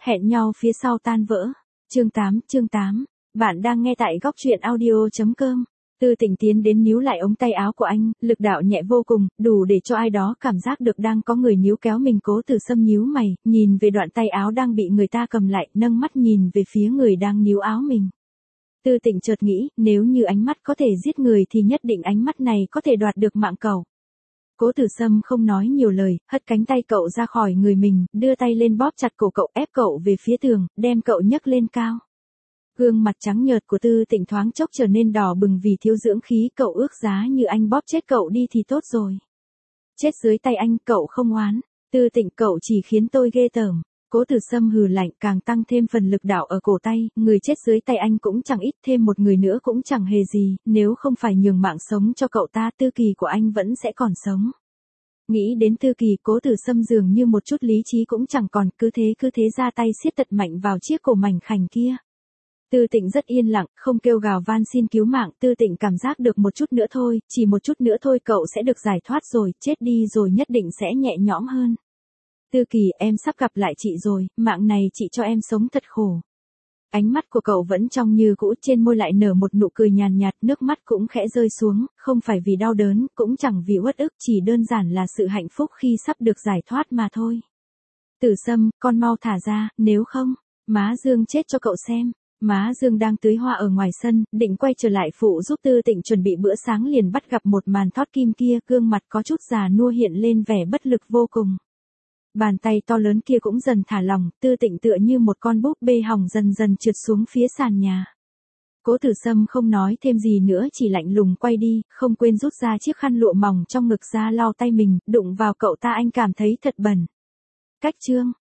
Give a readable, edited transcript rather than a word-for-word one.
Hẹn nhau phía sau tan vỡ. Chương 8. Bạn đang nghe tại góc truyện audio.com. Tư Tịnh tiến đến níu lại ống tay áo của anh, lực đạo nhẹ vô cùng, đủ để cho ai đó cảm giác được đang có người níu kéo mình. Cố Tử Sâm nhíu mày, nhìn về đoạn tay áo đang bị người ta cầm lại, nâng mắt nhìn về phía người đang níu áo mình. Tư Tịnh chợt nghĩ, nếu như ánh mắt có thể giết người thì nhất định ánh mắt này có thể đoạt được mạng cậu. Cố Tử Sâm không nói nhiều lời, hất cánh tay cậu ra khỏi người mình, đưa tay lên bóp chặt cổ cậu, ép cậu về phía tường, đem cậu nhấc lên cao. Gương mặt trắng nhợt của Tư Tịnh thoáng chốc trở nên đỏ bừng vì thiếu dưỡng khí, cậu ước giá như anh bóp chết cậu đi thì tốt rồi. Chết dưới tay anh, cậu không oán. Tư Tịnh, cậu chỉ khiến tôi ghê tởm. Cố Tử Sâm hừ lạnh, càng tăng thêm phần lực đạo ở cổ tay, người chết dưới tay anh cũng chẳng ít, thêm một người nữa cũng chẳng hề gì, nếu không phải nhường mạng sống cho cậu ta, Tư Kỳ của anh vẫn sẽ còn sống. Nghĩ đến Tư Kỳ, Cố Tử Sâm dường như một chút lý trí cũng chẳng còn, cứ thế ra tay siết thật mạnh vào chiếc cổ mảnh khảnh kia. Tư Tịnh rất yên lặng, không kêu gào van xin cứu mạng. Tư Tịnh cảm giác được một chút nữa thôi, chỉ một chút nữa thôi cậu sẽ được giải thoát rồi, chết đi rồi nhất định sẽ nhẹ nhõm hơn. Tư Kỳ, em sắp gặp lại chị rồi, mạng này chị cho em sống thật khổ. Ánh mắt của cậu vẫn trong như cũ, trên môi lại nở một nụ cười nhàn nhạt, nước mắt cũng khẽ rơi xuống, không phải vì đau đớn, cũng chẳng vì uất ức, chỉ đơn giản là sự hạnh phúc khi sắp được giải thoát mà thôi. Tử Sâm, con mau thả ra, nếu không, má Dương chết cho cậu xem. Má Dương đang tưới hoa ở ngoài sân, định quay trở lại phụ giúp Tư Tịnh chuẩn bị bữa sáng liền bắt gặp một màn thót kim kia, gương mặt có chút già nua hiện lên vẻ bất lực vô cùng. Bàn tay to lớn kia cũng dần thả lỏng, Tư Tịnh tựa như một con búp bê hỏng dần dần trượt xuống phía sàn nhà. Cố Tử Sâm không nói thêm gì nữa, chỉ lạnh lùng quay đi, không quên rút ra chiếc khăn lụa mỏng trong ngực ra lau tay mình, đụng vào cậu ta anh cảm thấy thật bẩn. Cách chương